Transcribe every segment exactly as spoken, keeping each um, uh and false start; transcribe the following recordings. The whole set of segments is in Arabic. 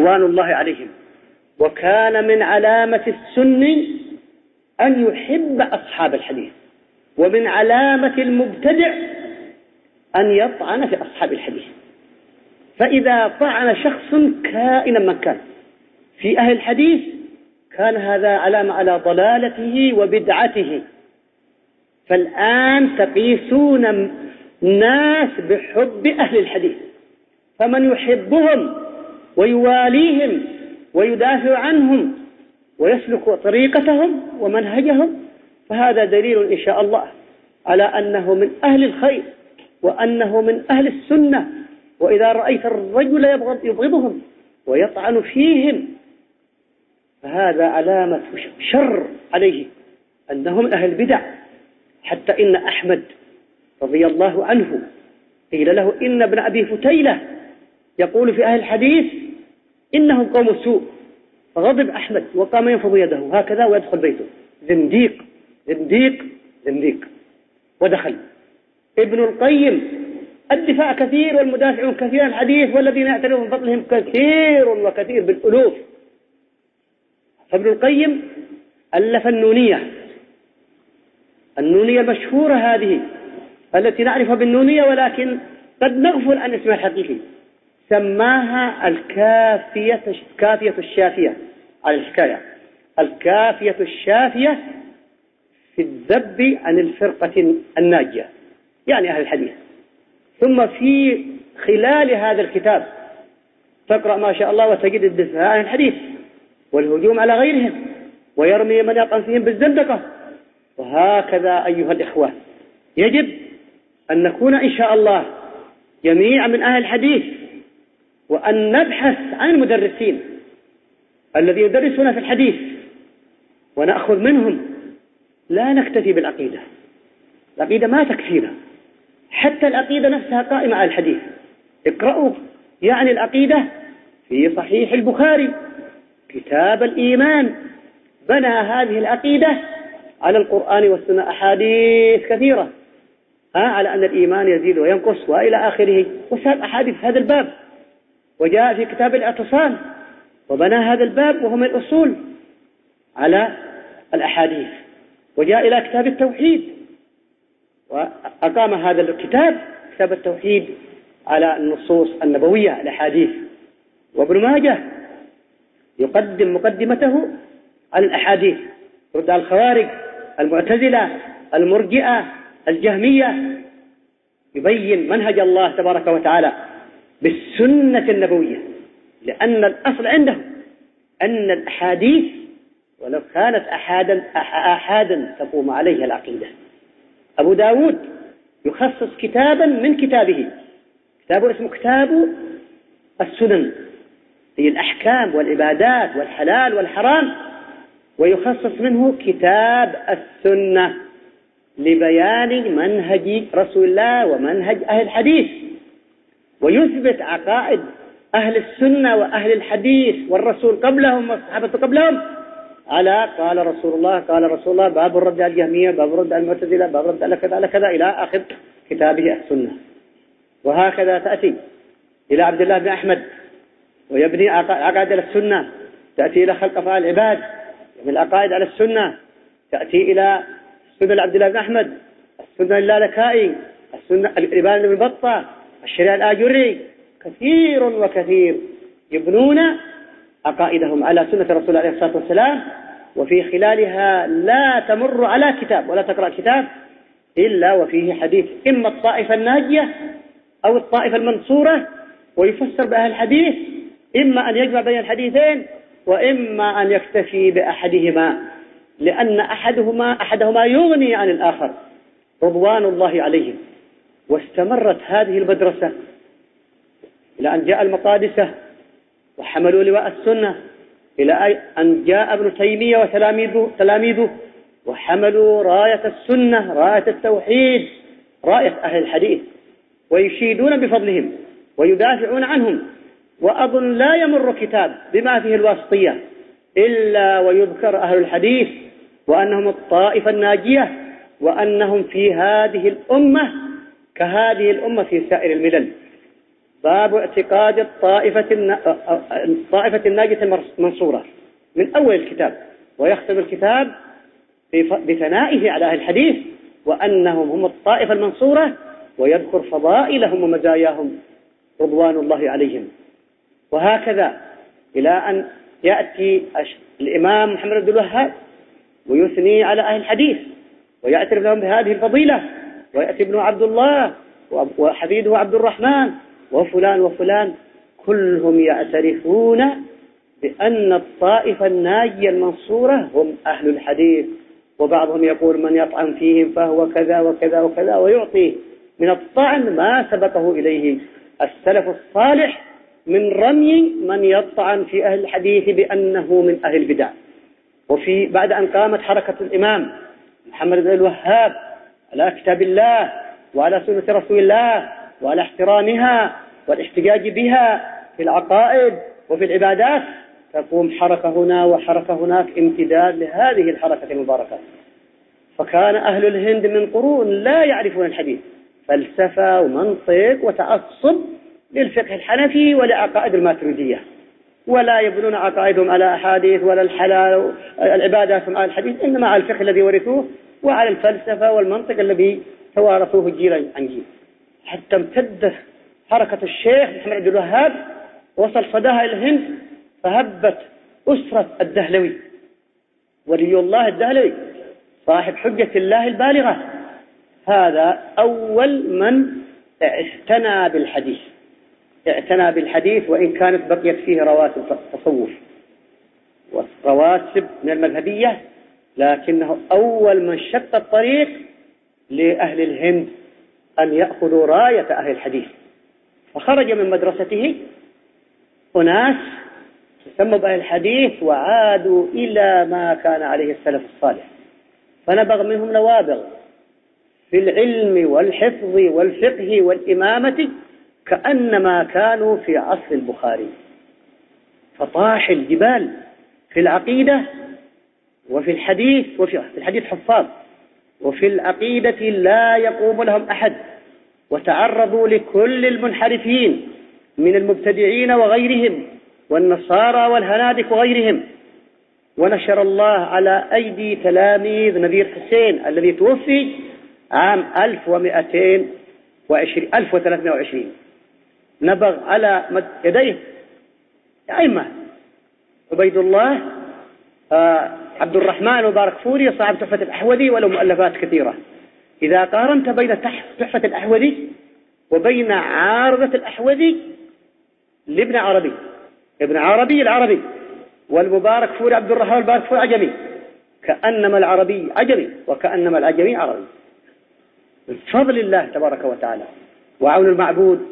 رضوان الله عليهم. وكان من علامة السني أن يحب أصحاب الحديث، ومن علامة المبتدع أن يطعن في أصحاب الحديث. فإذا طعن شخص كائنا من كان في أهل الحديث كان هذا علامة على ضلالته وبدعته. فالآن تقيسون الناس بحب أهل الحديث، فمن يحبهم ويواليهم ويدافع عنهم ويسلك طريقتهم ومنهجهم فهذا دليل إن شاء الله على أنه من أهل الخير وأنه من أهل السنة. وإذا رأيت الرجل يبغضهم ويطعن فيهم فهذا علامة شر عليه أنه من أهل البدع. حتى إن أحمد رضي الله عنه قيل له إن ابن أبي فتيلة يقول في أهل الحديث إنهم قوم سوء، فغضب أحمد وقام ينفض يده هكذا ويدخل بيته. زنديق زنديق زنديق. ودخل ابن القيم الدفاع كثير والمدافعون كثير عن الحديث والذين يعترفون بفضلهم كثير وكثير بالألوف. فابن القيم ألف النونية، النونية المشهورة هذه التي نعرفها بالنونية ولكن قد نغفل عن اسمها الحقيقي، سماها الكافية الكافية الشافية على الحكاية، الكافية الشافية في الذب عن الفرقة الناجية يعني أهل الحديث. ثم في خلال هذا الكتاب تقرأ ما شاء الله وتجد الدفاع عن الحديث والهجوم على غيرهم ويرمي من يطعن فيهم بالزندقة. وهكذا أيها الإخوة يجب أن نكون إن شاء الله جميعا من أهل الحديث، وأن نبحث عن المدرسين الذين يدرسون في الحديث ونأخذ منهم. لا نكتفي بالعقيدة، العقيدة ما تكفينا، حتى العقيدة نفسها قائمة على الحديث. اقرأوا يعني العقيدة في صحيح البخاري كتاب الإيمان، بنى هذه العقيدة على القرآن والسنة أحاديث كثيرة ها على أن الإيمان يزيد وينقص وإلى آخره، وساب أحاديث هذا الباب. وجاء في كتاب الاعتصام وبنى هذا الباب وهم الأصول على الأحاديث. وجاء إلى كتاب التوحيد وأقام هذا الكتاب كتاب التوحيد على النصوص النبوية الأحاديث. وابن ماجه يقدم مقدمته على الأحاديث، رد على الخوارج المعتزلة المرجئة الجهمية، يبين منهج الله تبارك وتعالى بالسنة النبوية. لأن الأصل عنده أن الأحاديث ولو كانت أحادا أحادا تقوم عليها العقيدة. أبو داود يخصص كتابا من كتابه، كتابه اسمه كتاب السنن، هي الأحكام والعبادات والحلال والحرام، ويخصص منه كتاب السنة لبيان منهج رسول الله ومنهج أهل الحديث، ويثبت عقائد أهل السنة وأهل الحديث والرسول قبلهم والصحابة قبلهم على قال رسول الله قال رسول الله، باب الرد على الجهمية، باب الرد على المعتزلة، باب الرد على كذا على كذا إلى آخر كتابه السنة. وهكذا تأتي إلى عبد الله بن أحمد ويبني عقائد على السنة، تأتي إلى خلق أفعال العباد من العقائد على السنة، تأتي إلى سنة عبد الله بن أحمد، السنة اللالكائي، السنة الإبان بن بطة، الشريعة الآجري، كثير وكثير يبنون عقائدهم على سنة رسول الله عليه الصلاة والسلام. وفي خلالها لا تمر على كتاب ولا تقرأ كتاب إلا وفيه حديث إما الطائفة الناجية أو الطائفة المنصورة، ويفسر بأهل الحديث، إما أن يجمع بين الحديثين وإما أن يكتفي بأحدهما، لأن أحدهما أحدهما يغني عن الآخر رضوان الله عليهم. واستمرت هذه المدرسة إلى أن جاء المقادسة وحملوا لواء السنة، إلى أن جاء ابن تيمية وتلاميذه تلاميذه وحملوا راية السنة، راية التوحيد، راية أهل الحديث، ويشيدون بفضلهم ويدافعون عنهم. وأظن لا يمر كتاب بما فيه الواسطية إلا ويذكر أهل الحديث وأنهم الطائفة الناجية، وأنهم في هذه الأمة كهذه الأمة في سائر الملل. باب اعتقاد الطائفة الطائفة الناجية المنصورة من أول الكتاب، ويختم الكتاب بثنائه على أهل الحديث وأنهم هم الطائفة المنصورة، ويذكر فضائلهم ومزاياهم رضوان الله عليهم. وهكذا إلى أن يأتي الإمام محمد بن الوهاب ويثني على أهل الحديث ويعترف لهم بهذه الفضيلة، ويأتي ابن عبد الله وحفيده عبد الرحمن وفلان وفلان، كلهم يعترفون بأن الطائفة الناجية المنصورة هم أهل الحديث. وبعضهم يقول من يطعن فيهم فهو كذا وكذا وكذا، ويعطي من الطعن ما سبقه إليه السلف الصالح من رمي من يطعن في أهل الحديث بأنه من أهل البدع. وفي بعد أن قامت حركة الإمام محمد بن الوهاب على كتاب الله وعلى سنة رسول الله وعلى احترامها والاحتجاج بها في العقائد وفي العبادات، تقوم حركة هنا وحركة هناك امتداد لهذه الحركة المباركة. فكان أهل الهند من قرون لا يعرفون الحديث، فلسفة ومنطق وتعصب للفقه الحنفي ولعقائد الماتريدية، ولا يبنون عقائدهم على أحاديث ولا الحلال العبادات على الحديث، إنما على الفقه الذي ورثوه وعلى الفلسفة والمنطق الذي توارثوه جيلا عن جيل، حتى امتدت حركة الشيخ محمد بن الوهاب وصل صداها إلى الهند، فهبت أسرة الدهلوي ولي الله الدهلوي صاحب حجة الله البالغة، هذا أول من اعتنى بالحديث اعتنى بالحديث وإن كانت بقيت فيه رواتب التصوف ورواتب من المذهبية، لكنه أول من شق الطريق لأهل الهند أن يأخذوا راية أهل الحديث. فخرج من مدرسته أناس تسموا بأهل الحديث وعادوا إلى ما كان عليه السلف الصالح، فنبغ منهم نوابغ في العلم والحفظ والفقه والإمامة كأنما كانوا في عصر البخاري، فطاح الجبال في العقيدة وفي الحديث، وفي الحديث حفاظ، وفي العقيدة لا يقوم لهم أحد، وتعرضوا لكل المنحرفين من المبتدعين وغيرهم والنصارى والهنادك وغيرهم. ونشر الله على أيدي تلاميذ نذير حسين الذي توفي عام ألف ومئتين وعشرين ألف وثلاثمائة وعشرين، نبغ على يديه أئمة عبيد الله آه عبد الرحمن مبارك فوري صاحب تحفة الأحوذي وله مؤلفات كثيرة. إذا قارنت بين تحفة الأحوذي وبين عارضة الأحوذي لابن عربي ابن عربي العربي والمبارك فوري عبد الرحمن المبارك فوري عجمي، كأنما العربي عجمي وكأنما العجمي عربي، من فضل الله تبارك وتعالى وعون المعبود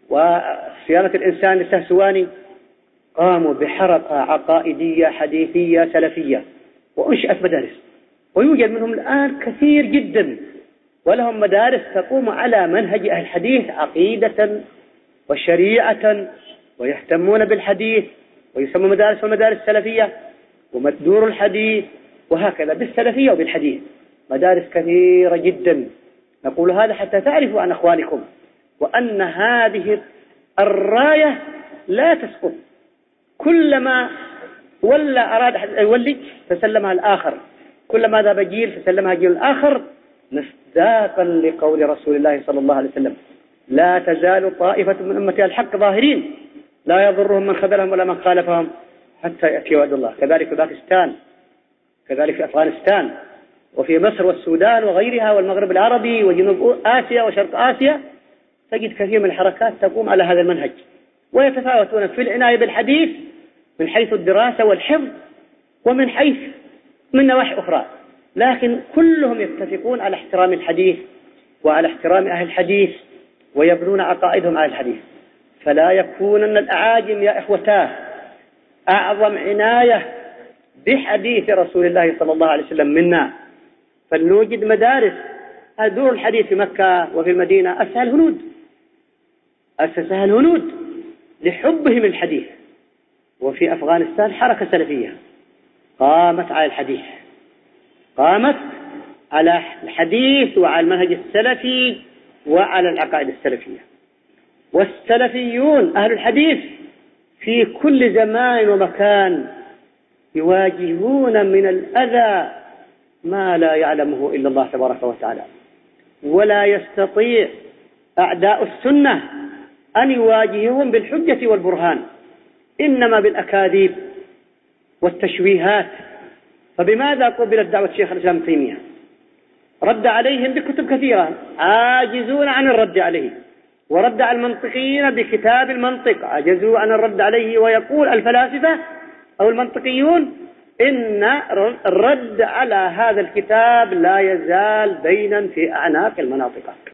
وصيانة الإنسان السهسواني قاموا بحركة عقائدية حديثية سلفية وأنشأت مدارس، ويوجد منهم الآن كثير جدا، ولهم مدارس تقوم على منهج أهل الحديث عقيدة وشريعة، ويهتمون بالحديث ويسمى مدارس والمدارس السلفية ومدور الحديث، وهكذا بالسلفية وبالحديث مدارس كثيرة جدا. نقول هذا حتى تعرفوا عن أخوانكم وأن هذه الراية لا تسقط، كلما ولا أراد أحد يولي فسلمها الآخر، كلما ذهب جيل فسلمها جيل الآخر، مصداقا لقول رسول الله صلى الله عليه وسلم: لا تزال طائفة من أمتي الحق ظاهرين لا يضرهم من خذلهم ولا من خالفهم حتى يأتي وعد الله. كذلك في باكستان، كذلك في أفغانستان، وفي مصر والسودان وغيرها والمغرب العربي وجنوب آسيا وشرق آسيا، تجد كثير من الحركات تقوم على هذا المنهج، ويتفاوتون في العناية بالحديث من حيث الدراسة والحفظ ومن حيث من نواحي أخرى، لكن كلهم يتفقون على احترام الحديث وعلى احترام أهل الحديث ويبنون عقائدهم على الحديث. فلا يكونن الأعاجم يا إخوتاه أعظم عناية بحديث رسول الله صلى الله عليه وسلم منا، فلنوجد مدارس. دور الحديث في مكة وفي المدينة أسهل هنود أسسها الهنود لحبهم الحديث، وفي أفغانستان حركة سلفية قامت على الحديث، قامت على الحديث وعلى المنهج السلفي وعلى العقائد السلفية. والسلفيون أهل الحديث في كل زمان ومكان يواجهون من الأذى ما لا يعلمه إلا الله تبارك وتعالى، ولا يستطيع أعداء السنة أن يواجههم بالحجة والبرهان، إنما بالأكاذيب والتشويهات. فبماذا قبلت دعوة شيخ الإسلام ابن تيمية؟ رد عليهم بكتب كثيرة، عاجزون عن الرد عليه، ورد على المنطقيين بكتاب المنطق، عجزوا عن الرد عليه. ويقول الفلاسفة أو المنطقيون إن الرد على هذا الكتاب لا يزال دينا في أعناق المناطق.